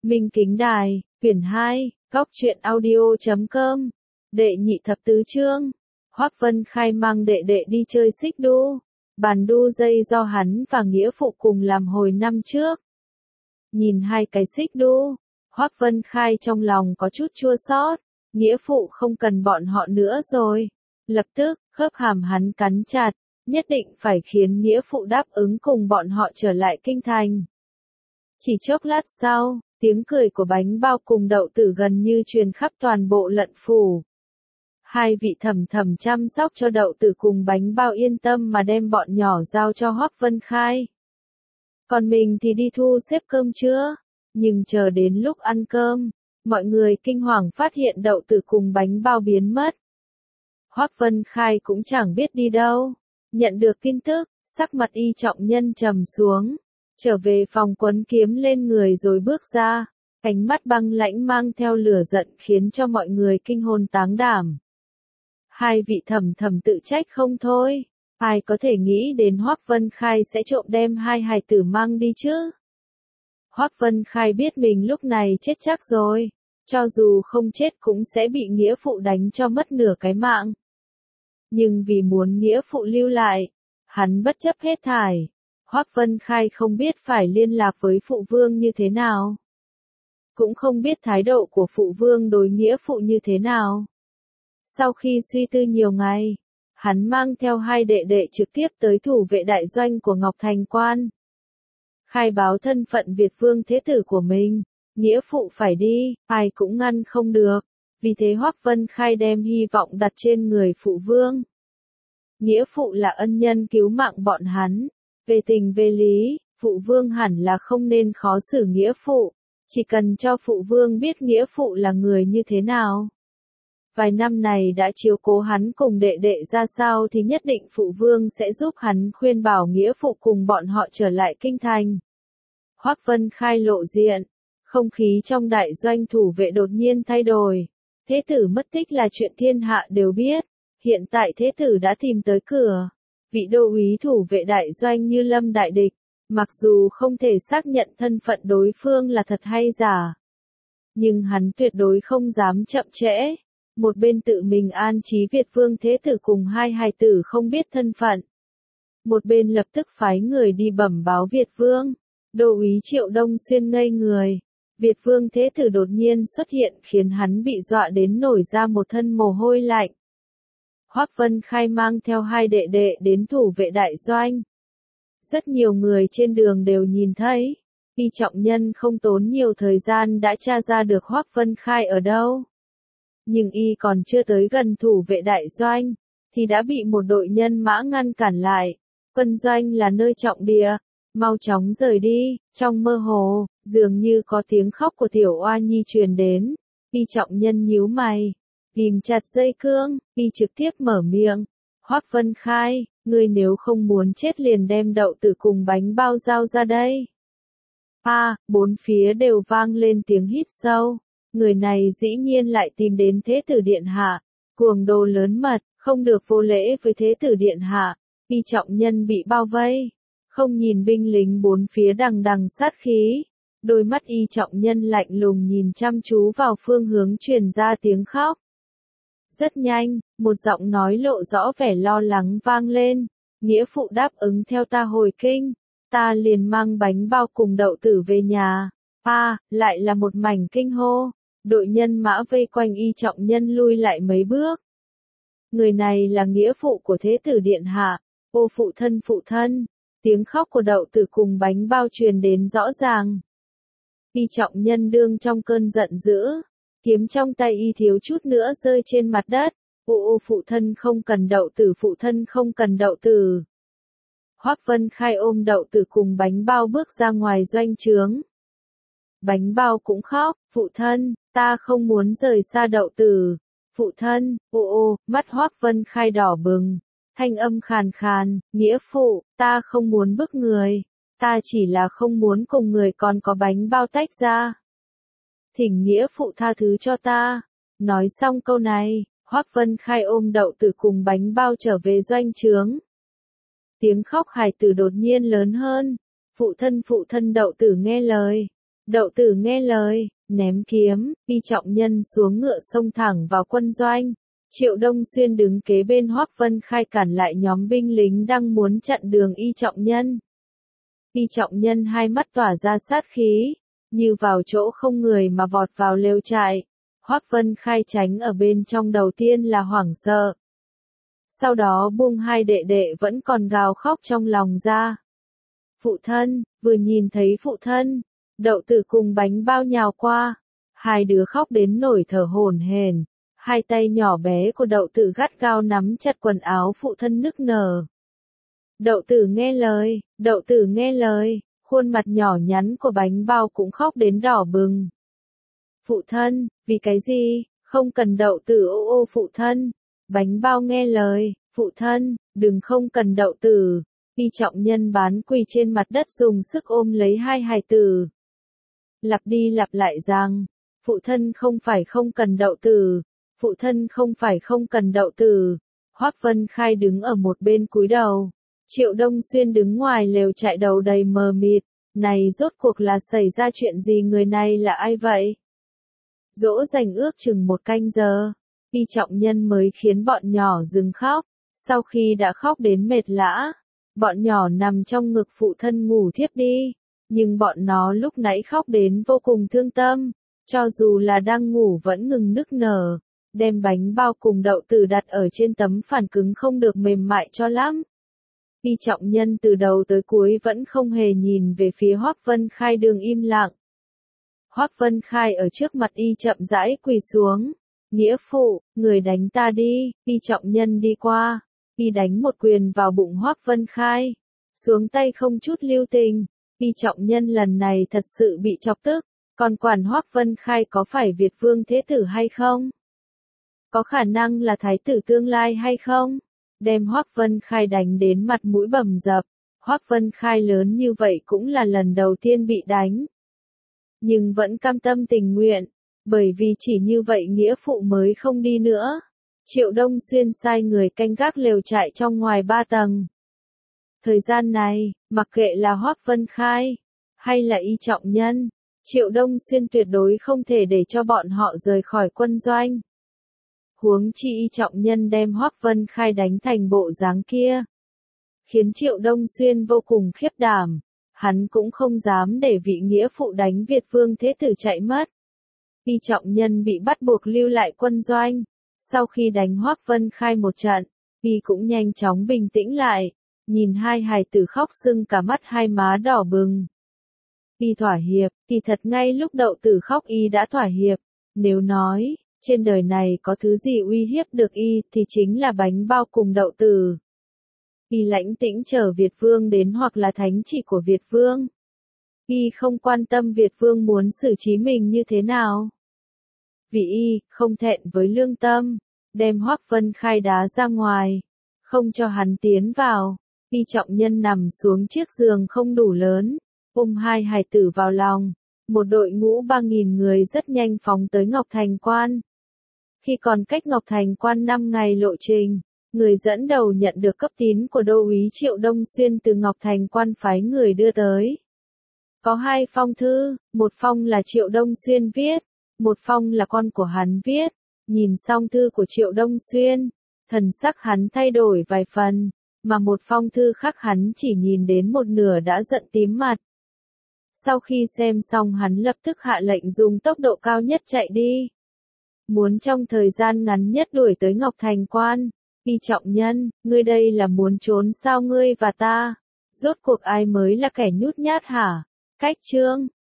Minh Kính Đài, quyển 2, góc truyện audio.com, đệ nhị thập tứ chương. Hoắc Vân Khai mang đệ đệ đi chơi xích đu, bàn đu dây do hắn và nghĩa phụ cùng làm hồi năm trước. Nhìn hai cái xích đu, Hoắc Vân Khai trong lòng có chút chua xót, nghĩa phụ không cần bọn họ nữa rồi. Lập tức, khớp hàm hắn cắn chặt, nhất định phải khiến nghĩa phụ đáp ứng cùng bọn họ trở lại kinh thành. Chỉ chốc lát sau, tiếng cười của bánh bao cùng đậu tử gần như truyền khắp toàn bộ Lận phủ. Hai vị thẩm thẩm chăm sóc cho đậu tử cùng bánh bao yên tâm mà đem bọn nhỏ giao cho Hoắc Vân Khai. Còn mình thì đi thu xếp cơm trưa, nhưng chờ đến lúc ăn cơm, mọi người kinh hoàng phát hiện đậu tử cùng bánh bao biến mất. Hoắc Vân Khai cũng chẳng biết đi đâu, nhận được tin tức, sắc mặt y trọng nhân trầm xuống. Trở về phòng quấn kiếm lên người rồi bước ra, ánh mắt băng lãnh mang theo lửa giận khiến cho mọi người kinh hồn táng đảm. Hai vị thẩm thẩm tự trách không thôi, ai có thể nghĩ đến Hoắc Vân Khai sẽ trộm đem hai hài tử mang đi chứ? Hoắc Vân Khai biết mình lúc này chết chắc rồi, cho dù không chết cũng sẽ bị nghĩa phụ đánh cho mất nửa cái mạng. Nhưng vì muốn nghĩa phụ lưu lại, hắn bất chấp hết thảy. Hoắc Vân Khai không biết phải liên lạc với phụ vương như thế nào. Cũng không biết thái độ của phụ vương đối nghĩa phụ như thế nào. Sau khi suy tư nhiều ngày, hắn mang theo hai đệ đệ trực tiếp tới thủ vệ đại doanh của Ngọc Thành Quan. Khai báo thân phận Việt vương thế tử của mình, nghĩa phụ phải đi, ai cũng ngăn không được. Vì thế Hoắc Vân Khai đem hy vọng đặt trên người phụ vương. Nghĩa phụ là ân nhân cứu mạng bọn hắn. Về tình về lý, phụ vương hẳn là không nên khó xử nghĩa phụ, chỉ cần cho phụ vương biết nghĩa phụ là người như thế nào. Vài năm này đã chiếu cố hắn cùng đệ đệ ra sao thì nhất định phụ vương sẽ giúp hắn khuyên bảo nghĩa phụ cùng bọn họ trở lại kinh thành. Hoắc Vân Khai lộ diện, không khí trong đại doanh thủ vệ đột nhiên thay đổi. Thế tử mất tích là chuyện thiên hạ đều biết, hiện tại thế tử đã tìm tới cửa. Vị đô úy thủ vệ đại doanh như lâm đại địch, mặc dù không thể xác nhận thân phận đối phương là thật hay giả, nhưng hắn tuyệt đối không dám chậm trễ. Một bên tự mình an trí Việt vương thế tử cùng hai hài tử không biết thân phận. Một bên lập tức phái người đi bẩm báo Việt vương. Đô úy Triệu Đông Xuyên ngây người. Việt vương thế tử đột nhiên xuất hiện khiến hắn bị dọa đến nổi ra một thân mồ hôi lạnh. Hoắc Vân Khai mang theo hai đệ đệ đến thủ vệ đại doanh. Rất nhiều người trên đường đều nhìn thấy, y trọng nhân không tốn nhiều thời gian đã tra ra được Hoắc Vân Khai ở đâu. Nhưng y còn chưa tới gần thủ vệ đại doanh, thì đã bị một đội nhân mã ngăn cản lại. Quân doanh là nơi trọng địa, mau chóng rời đi. Trong mơ hồ, dường như có tiếng khóc của tiểu oa nhi truyền đến. Y trọng nhân nhíu mày, ghim chặt dây cương, y trực tiếp mở miệng. Hoắc Vân Khai, ngươi nếu không muốn chết liền đem đậu tử cùng bánh bao giao ra đây. Bốn phía đều vang lên tiếng hít sâu. Người này dĩ nhiên lại tìm đến thế tử điện hạ. Cuồng đồ lớn mật, không được vô lễ với thế tử điện hạ. Y trọng nhân bị bao vây. Không nhìn binh lính bốn phía đằng đằng sát khí. Đôi mắt y trọng nhân lạnh lùng nhìn chăm chú vào phương hướng truyền ra tiếng khóc. Rất nhanh, một giọng nói lộ rõ vẻ lo lắng vang lên. Nghĩa phụ đáp ứng theo ta hồi kinh. Ta liền mang bánh bao cùng đậu tử về nhà. Lại là một mảnh kinh hô. Đội nhân mã vây quanh y trọng nhân lui lại mấy bước. Người này là nghĩa phụ của thế tử điện hạ. Ô phụ thân. Tiếng khóc của đậu tử cùng bánh bao truyền đến rõ ràng. Y trọng nhân đương trong cơn giận dữ. Kiếm trong tay y thiếu chút nữa rơi trên mặt đất. Ô phụ thân không cần đậu tử, phụ thân không cần đậu tử. Hoắc Vân Khai ôm đậu tử cùng bánh bao bước ra ngoài doanh trướng. Bánh bao cũng khóc, phụ thân, ta không muốn rời xa đậu tử. Phụ thân, mắt Hoắc Vân Khai đỏ bừng. Thanh âm khàn khàn, nghĩa phụ, ta không muốn bức người. Ta chỉ là không muốn cùng người còn có bánh bao tách ra. Thỉnh nghĩa phụ tha thứ cho ta. Nói xong câu này, Hoắc Vân Khai ôm đậu tử cùng bánh bao trở về doanh trướng. Tiếng khóc hài tử đột nhiên lớn hơn. Phụ thân đậu tử nghe lời. Đậu Tử nghe lời, ném kiếm, Y Trọng Nhân xuống ngựa xông thẳng vào quân doanh. Triệu Đông Xuyên đứng kế bên Hoắc Vân Khai cản lại nhóm binh lính đang muốn chặn đường Y Trọng Nhân. Y Trọng Nhân hai mắt tỏa ra sát khí, như vào chỗ không người mà vọt vào lều trại. Hoắc Vân Khai tránh ở bên trong đầu tiên là hoảng sợ. Sau đó buông hai đệ đệ vẫn còn gào khóc trong lòng ra. Phụ thân, vừa nhìn thấy phụ thân, Đậu Tử cùng Bánh Bao nhào qua. Hai đứa khóc đến nổi thở hổn hển. Hai tay nhỏ bé của Đậu Tử gắt gao nắm chặt quần áo phụ thân nức nở. Đậu Tử nghe lời, Đậu Tử nghe lời, khuôn mặt nhỏ nhắn của Bánh Bao cũng khóc đến đỏ bừng. Phụ thân, vì cái gì, không cần Đậu Tử ô ô phụ thân. Bánh Bao nghe lời, phụ thân, đừng không cần Đậu Tử. Y Trọng Nhân bán quỳ trên mặt đất dùng sức ôm lấy hai hài tử. Lặp đi lặp lại rằng, phụ thân không phải không cần Đậu Tử, phụ thân không phải không cần Đậu Tử. Hoắc Vân Khai đứng ở một bên cúi đầu. Triệu Đông Xuyên đứng ngoài lều trại đầu đầy mờ mịt. Này rốt cuộc là xảy ra chuyện gì, người này là ai vậy? Dỗ dành ước chừng 1 canh giờ, Y Trọng Nhân mới khiến bọn nhỏ dừng khóc. Sau khi đã khóc đến mệt lã, bọn nhỏ nằm trong ngực phụ thân ngủ thiếp đi. Nhưng bọn nó lúc nãy khóc đến vô cùng thương tâm, cho dù là đang ngủ vẫn ngừng nức nở. Đem Bánh Bao cùng Đậu Tử đặt ở trên tấm phản cứng không được mềm mại cho lắm. Y Trọng Nhân từ đầu tới cuối vẫn không hề nhìn về phía Hoắc Vân Khai, đường im lặng. Hoắc Vân Khai ở trước mặt Y chậm rãi quỳ xuống. Nghĩa phụ, người đánh ta đi. Y Trọng Nhân đi qua, Y đánh một quyền vào bụng Hoắc Vân Khai, xuống tay không chút lưu tình. Y Trọng Nhân lần này thật sự bị chọc tức, còn quản Hoắc Vân Khai có phải Việt vương thế tử hay không? Có khả năng là thái tử tương lai hay không? Đem Hoắc Vân Khai đánh đến mặt mũi bầm dập. Hoắc Vân Khai lớn như vậy cũng là lần đầu tiên bị đánh. Nhưng vẫn cam tâm tình nguyện, bởi vì chỉ như vậy nghĩa phụ mới không đi nữa. Triệu Đông Xuyên sai người canh gác lều trại trong ngoài 3 tầng. Thời gian này, mặc kệ là Hoắc Vân Khai, hay là Y Trọng Nhân, Triệu Đông Xuyên tuyệt đối không thể để cho bọn họ rời khỏi quân doanh. Huống chi Y Trọng Nhân đem Hoắc Vân Khai đánh thành bộ dáng kia, khiến Triệu Đông Xuyên vô cùng khiếp đảm. Hắn cũng không dám để vị nghĩa phụ đánh Việt vương thế tử chạy mất. Y Trọng Nhân bị bắt buộc lưu lại quân doanh. Sau khi đánh Hoắc Vân Khai một trận, Y cũng nhanh chóng bình tĩnh lại. Nhìn hai hài tử khóc sưng cả mắt, hai má đỏ bừng. Y thỏa hiệp, kỳ thật ngay lúc Đậu Tử khóc Y đã thỏa hiệp. Nếu nói, trên đời này có thứ gì uy hiếp được Y thì chính là Bánh Bao cùng Đậu Tử. Y lãnh tĩnh chờ Việt vương đến hoặc là thánh chỉ của Việt vương. Y không quan tâm Việt vương muốn xử trí mình như thế nào. Vì Y không thẹn với lương tâm, đem Hoắc Vân Khai đá ra ngoài, không cho hắn tiến vào. Y Trọng Nhân nằm xuống chiếc giường không đủ lớn, ôm hai hài tử vào lòng. Một đội ngũ 3.000 người rất nhanh phóng tới Ngọc Thành Quan. Khi còn cách Ngọc Thành Quan 5 ngày lộ trình, người dẫn đầu nhận được cấp tín của đô úy Triệu Đông Xuyên từ Ngọc Thành Quan phái người đưa tới. Có 2 phong thư, một phong là Triệu Đông Xuyên viết, một phong là con của hắn viết. Nhìn xong thư của Triệu Đông Xuyên, thần sắc hắn thay đổi vài phần, mà một phong thư khác hắn chỉ nhìn đến một nửa đã giận tím mặt. Sau khi xem xong hắn lập tức hạ lệnh dùng tốc độ cao nhất chạy đi. Muốn trong thời gian ngắn nhất đuổi tới Ngọc Thành Quan. Y Trọng Nhân, ngươi đây là muốn trốn sao, ngươi và ta? Rốt cuộc ai mới là kẻ nhút nhát hả? Cách chương